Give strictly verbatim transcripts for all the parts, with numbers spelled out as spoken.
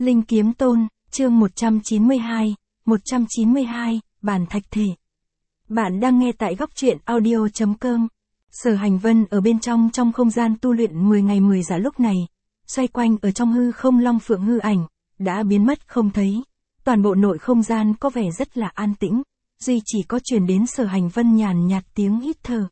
Linh Kiếm Tôn, chương một trăm chín mươi hai, một trăm chín mươi hai, Bàn Thạch Thể. Bạn đang nghe tại góc truyện audio chấm com. Sở Hành Vân ở bên trong trong không gian tu luyện mười ngày mười dạ lúc này, xoay quanh ở trong hư không long phượng hư ảnh, đã biến mất không thấy. Toàn bộ nội không gian có vẻ rất là an tĩnh, duy chỉ có truyền đến Sở Hành Vân nhàn nhạt tiếng hít thở.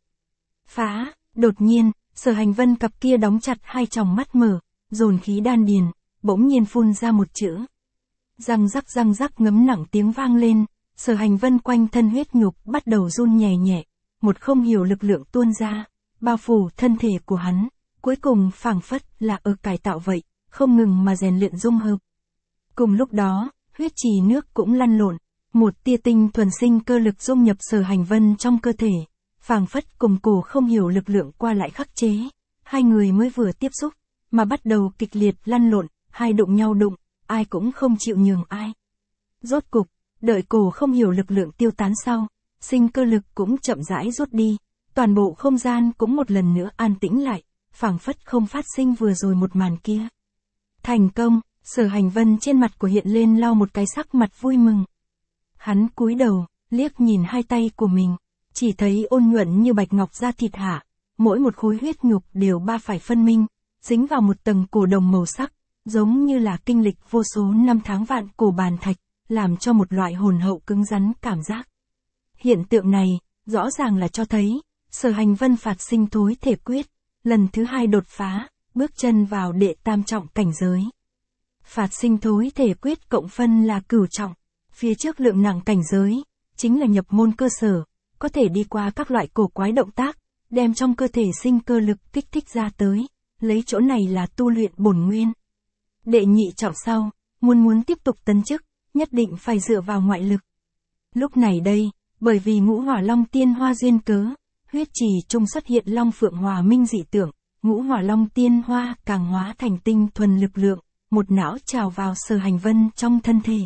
Phá, đột nhiên, Sở Hành Vân cặp kia đóng chặt hai tròng mắt mở, dồn khí đan điền, bỗng nhiên phun ra một chữ. Răng rắc răng rắc ngấm nặng tiếng vang lên, Sở Hành Vân quanh thân huyết nhục bắt đầu run nhẹ nhẹ, một không hiểu lực lượng tuôn ra, bao phủ thân thể của hắn, cuối cùng phảng phất là ở cải tạo vậy, không ngừng mà rèn luyện dung hợp. Cùng lúc đó, huyết trì nước cũng lăn lộn, một tia tinh thuần sinh cơ lực dung nhập Sở Hành Vân trong cơ thể, phảng phất cùng cổ không hiểu lực lượng qua lại khắc chế, hai người mới vừa tiếp xúc, mà bắt đầu kịch liệt lăn lộn, hai đụng nhau đụng, ai cũng không chịu nhường ai. Rốt cục, đợi cổ không hiểu lực lượng tiêu tán sau, sinh cơ lực cũng chậm rãi rút đi, toàn bộ không gian cũng một lần nữa an tĩnh lại, phảng phất không phát sinh vừa rồi một màn kia. Thành công, Sở Hành Vân trên mặt của hiện lên lau một cái sắc mặt vui mừng. Hắn cúi đầu, liếc nhìn hai tay của mình, chỉ thấy ôn nhuận như bạch ngọc da thịt hạ, mỗi một khối huyết nhục đều ba phải phân minh, dính vào một tầng cổ đồng màu sắc, giống như là kinh lịch vô số năm tháng vạn cổ bàn thạch, làm cho một loại hồn hậu cứng rắn cảm giác. Hiện tượng này, rõ ràng là cho thấy, Sở Hành Vân phạt sinh thối thể quyết, lần thứ hai đột phá, bước chân vào đệ tam trọng cảnh giới. Phạt sinh thối thể quyết cộng phân là cửu trọng, phía trước lượng nặng cảnh giới, chính là nhập môn cơ sở, có thể đi qua các loại cổ quái động tác, đem trong cơ thể sinh cơ lực kích thích ra tới, lấy chỗ này là tu luyện bổn nguyên. Đệ nhị trọng sau, muốn muốn tiếp tục tấn chức, nhất định phải dựa vào ngoại lực. Lúc này đây, bởi vì ngũ hỏa long tiên hoa duyên cớ, huyết trì trung xuất hiện long phượng hòa minh dị tượng, ngũ hỏa long tiên hoa càng hóa thành tinh thuần lực lượng, một não trào vào Sở Hành Vân trong thân thể.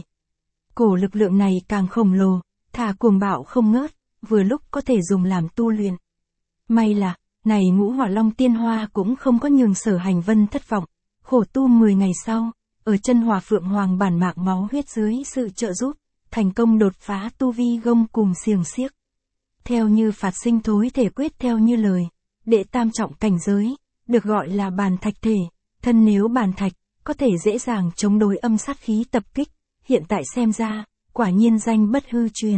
Cổ lực lượng này càng khổng lồ, thả cuồng bạo không ngớt, vừa lúc có thể dùng làm tu luyện. May là, này ngũ hỏa long tiên hoa cũng không có nhường Sở Hành Vân thất vọng, khổ tu mười ngày sau, ở chân hỏa phượng hoàng bản mạc máu huyết dưới sự trợ giúp, thành công đột phá tu vi gông cùng xiềng xiếc. Theo như phạt sinh thối thể quyết theo như lời, đệ tam trọng cảnh giới, được gọi là bàn thạch thể, thân nếu bàn thạch, có thể dễ dàng chống đối âm sát khí tập kích, hiện tại xem ra, quả nhiên danh bất hư truyền.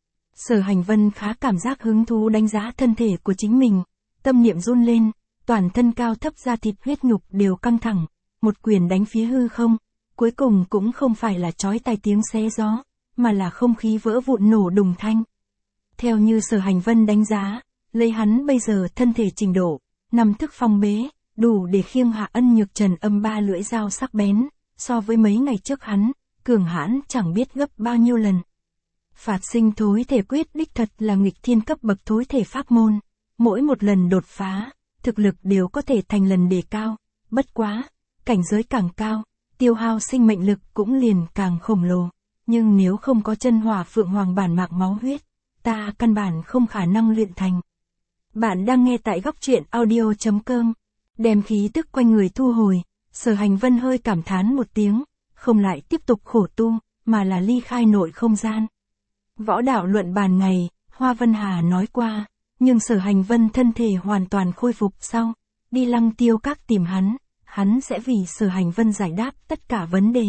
Sở Hành Vân khá cảm giác hứng thú đánh giá thân thể của chính mình, tâm niệm run lên, toàn thân cao thấp da thịt huyết nhục đều căng thẳng, một quyền đánh phía hư không, cuối cùng cũng không phải là chói tai tiếng xé gió, mà là không khí vỡ vụn nổ đùng thanh. Theo như Sở Hành Vân đánh giá, lấy hắn bây giờ thân thể trình độ, nằm thức phong bế, đủ để khiêng hạ ân nhược trần âm ba lưỡi dao sắc bén, so với mấy ngày trước hắn, cường hãn chẳng biết gấp bao nhiêu lần. Phạt sinh thối thể quyết đích thật là nghịch thiên cấp bậc thối thể pháp môn, mỗi một lần đột phá, thực lực đều có thể thành lần đề cao, bất quá, cảnh giới càng cao, tiêu hao sinh mệnh lực cũng liền càng khổng lồ, nhưng nếu không có chân hỏa phượng hoàng bản mạc máu huyết, ta căn bản không khả năng luyện thành. Bạn đang nghe tại góc truyện audio chấm com, đem khí tức quanh người thu hồi, Sở Hành Vân hơi cảm thán một tiếng, không lại tiếp tục khổ tu, mà là ly khai nội không gian. Võ đạo luận bàn ngày, Hoa Vân Hà nói qua, nhưng Sở Hành Vân thân thể hoàn toàn khôi phục sau, đi Lăng Tiêu Các tìm hắn, hắn sẽ vì Sở Hành Vân giải đáp tất cả vấn đề.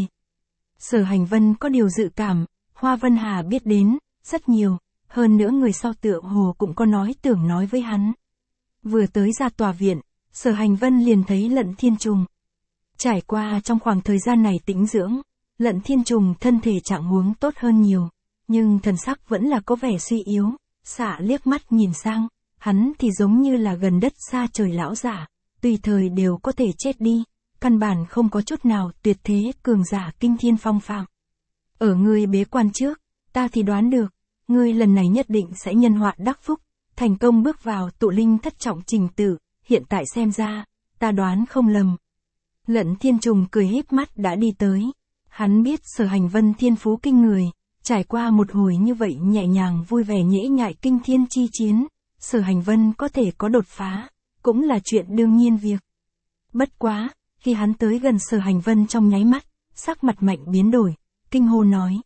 Sở Hành Vân có điều dự cảm, Hoa Vân Hà biết đến, rất nhiều, hơn nữa người sau tựa hồ cũng có nói tưởng nói với hắn. Vừa tới ra tòa viện, Sở Hành Vân liền thấy Lận Thiên Trùng. Trải qua trong khoảng thời gian này tĩnh dưỡng, Lận Thiên Trùng thân thể trạng huống tốt hơn nhiều, nhưng thần sắc vẫn là có vẻ suy yếu, xạ liếc mắt nhìn sang, hắn thì giống như là gần đất xa trời lão giả, tùy thời đều có thể chết đi, căn bản không có chút nào tuyệt thế cường giả kinh thiên phong phạm. Ở ngươi bế quan trước, ta thì đoán được, ngươi lần này nhất định sẽ nhân họa đắc phúc, thành công bước vào tụ linh thất trọng trình tự, hiện tại xem ra, ta đoán không lầm. Lận Thiên Trùng cười híp mắt đã đi tới, hắn biết Sở Hành Vân thiên phú kinh người, trải qua một hồi như vậy nhẹ nhàng vui vẻ nhễ nhại kinh thiên chi chiến, Sở Hành Vân có thể có đột phá, cũng là chuyện đương nhiên việc. Bất quá, khi hắn tới gần Sở Hành Vân trong nháy mắt, sắc mặt Mạnh biến đổi, kinh hô nói.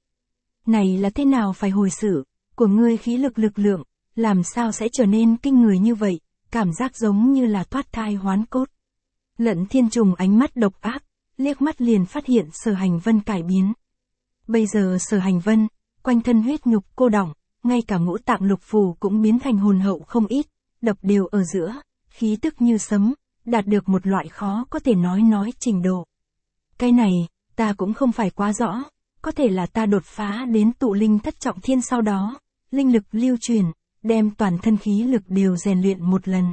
Này là thế nào phải hồi sự, của ngươi khí lực lực lượng, làm sao sẽ trở nên kinh người như vậy, cảm giác giống như là thoát thai hoán cốt. Lận Thiên Trùng ánh mắt độc ác, liếc mắt liền phát hiện Sở Hành Vân cải biến. Bây giờ Sở Hành Vân, quanh thân huyết nhục cô đọng, ngay cả ngũ tạng lục phủ cũng biến thành hồn hậu không ít, đập đều ở giữa, khí tức như sấm, đạt được một loại khó có thể nói nói trình độ. Cái này, ta cũng không phải quá rõ, có thể là ta đột phá đến tụ linh thất trọng thiên sau đó, linh lực lưu truyền, đem toàn thân khí lực đều rèn luyện một lần.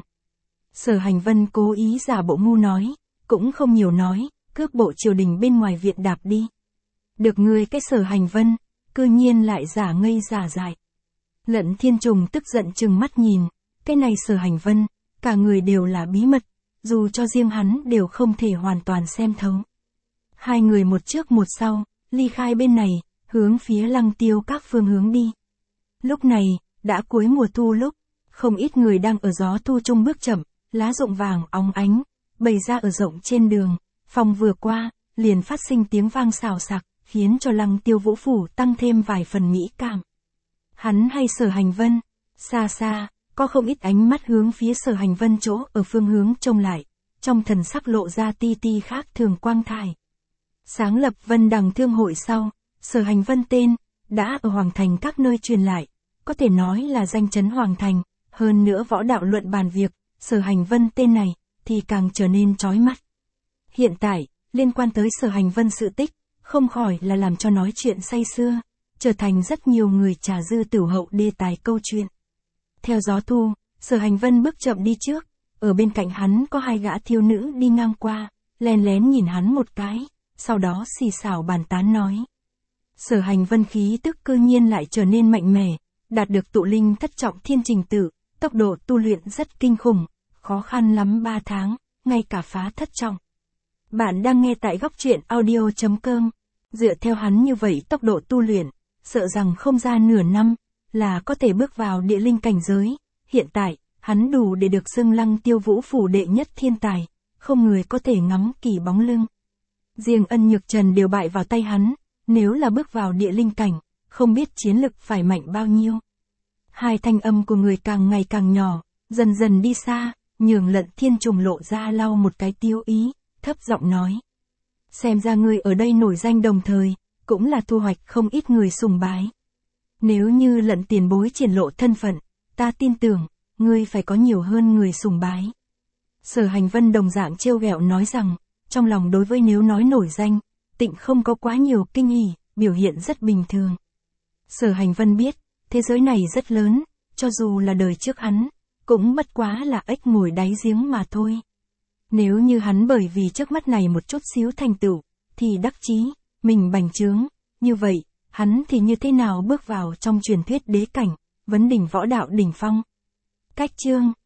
Sở Hành Vân cố ý giả bộ ngu nói, cũng không nhiều nói, cước bộ triều đình bên ngoài viện đạp đi. Được người cái Sở Hành Vân, cư nhiên lại giả ngây giả dại. Lận Thiên Trùng tức giận trừng mắt nhìn, cái này Sở Hành Vân, cả người đều là bí mật, dù cho riêng hắn đều không thể hoàn toàn xem thấu. Hai người một trước một sau, ly khai bên này, hướng phía Lăng Tiêu các phương hướng đi. Lúc này, đã cuối mùa thu lúc, không ít người đang ở gió thu trung bước chậm, lá rụng vàng óng ánh, bày ra ở rộng trên đường, phòng vừa qua, liền phát sinh tiếng vang xào xạc, khiến cho Lăng Tiêu Vũ phủ tăng thêm vài phần mỹ cảm. Hắn hay Sở Hành Vân, xa xa, có không ít ánh mắt hướng phía Sở Hành Vân chỗ ở phương hướng trông lại, trong thần sắc lộ ra ti ti khác thường quang thải. Sáng lập Vân Đằng Thương hội sau, Sở Hành Vân tên, đã ở Hoàng Thành các nơi truyền lại, có thể nói là danh chấn Hoàng Thành, hơn nữa võ đạo luận bàn việc, Sở Hành Vân tên này, thì càng trở nên chói mắt. Hiện tại, liên quan tới Sở Hành Vân sự tích, không khỏi là làm cho nói chuyện say sưa, trở thành rất nhiều người trà dư tửu hậu đề tài câu chuyện. Theo gió thu, Sở Hành Vân bước chậm đi trước, ở bên cạnh hắn có hai gã thiếu nữ đi ngang qua, lén lén nhìn hắn một cái, sau đó xì xào bàn tán nói. Sở Hành Vân khí tức cư nhiên lại trở nên mạnh mẽ, đạt được tụ linh thất trọng thiên trình tự, tốc độ tu luyện rất kinh khủng, khó khăn lắm ba tháng, ngay cả phá thất trọng. Bạn đang nghe tại góc truyện audio chấm com, dựa theo hắn như vậy tốc độ tu luyện, sợ rằng không ra nửa năm, là có thể bước vào địa linh cảnh giới, hiện tại, hắn đủ để được xưng Lăng Tiêu Vũ phủ đệ nhất thiên tài, không người có thể ngắm kỳ bóng lưng. Riêng Ân Nhược Trần đều bại vào tay hắn, nếu là bước vào địa linh cảnh, không biết chiến lực phải mạnh bao nhiêu. Hai thanh âm của người càng ngày càng nhỏ, dần dần đi xa, nhường Lận Thiên Trùng lộ ra lau một cái tiêu ý, thấp giọng nói. Xem ra ngươi ở đây nổi danh đồng thời, cũng là thu hoạch không ít người sùng bái. Nếu như Lận tiền bối triển lộ thân phận, ta tin tưởng, ngươi phải có nhiều hơn người sùng bái. Sở Hành Vân đồng dạng trêu ghẹo nói rằng, trong lòng đối với nếu nói nổi danh, tịnh không có quá nhiều kinh hỉ, biểu hiện rất bình thường. Sở Hành Vân biết, thế giới này rất lớn, cho dù là đời trước hắn, cũng bất quá là ếch ngồi đáy giếng mà thôi. Nếu như hắn bởi vì trước mắt này một chút xíu thành tựu, thì đắc chí, mình bành trướng, như vậy, hắn thì như thế nào bước vào trong truyền thuyết đế cảnh, vấn đỉnh võ đạo đỉnh phong. Cách chương